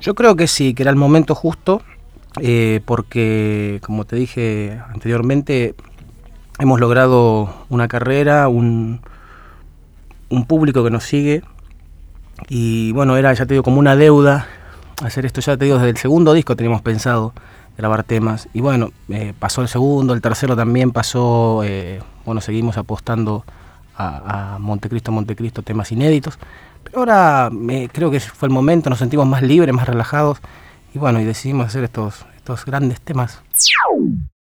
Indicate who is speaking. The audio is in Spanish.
Speaker 1: Yo creo que sí, que era el momento justo, porque, como te dije anteriormente, hemos logrado una carrera, un público que nos sigue, y bueno, era, ya te digo, como una deuda hacer esto. Ya te digo, desde el segundo disco teníamos pensado grabar temas, y bueno, pasó el segundo, el tercero también pasó, bueno, seguimos apostando a Montecristo, temas inéditos, pero ahora creo que fue el momento, nos sentimos más libres, más relajados, y bueno, y decidimos hacer estos grandes temas.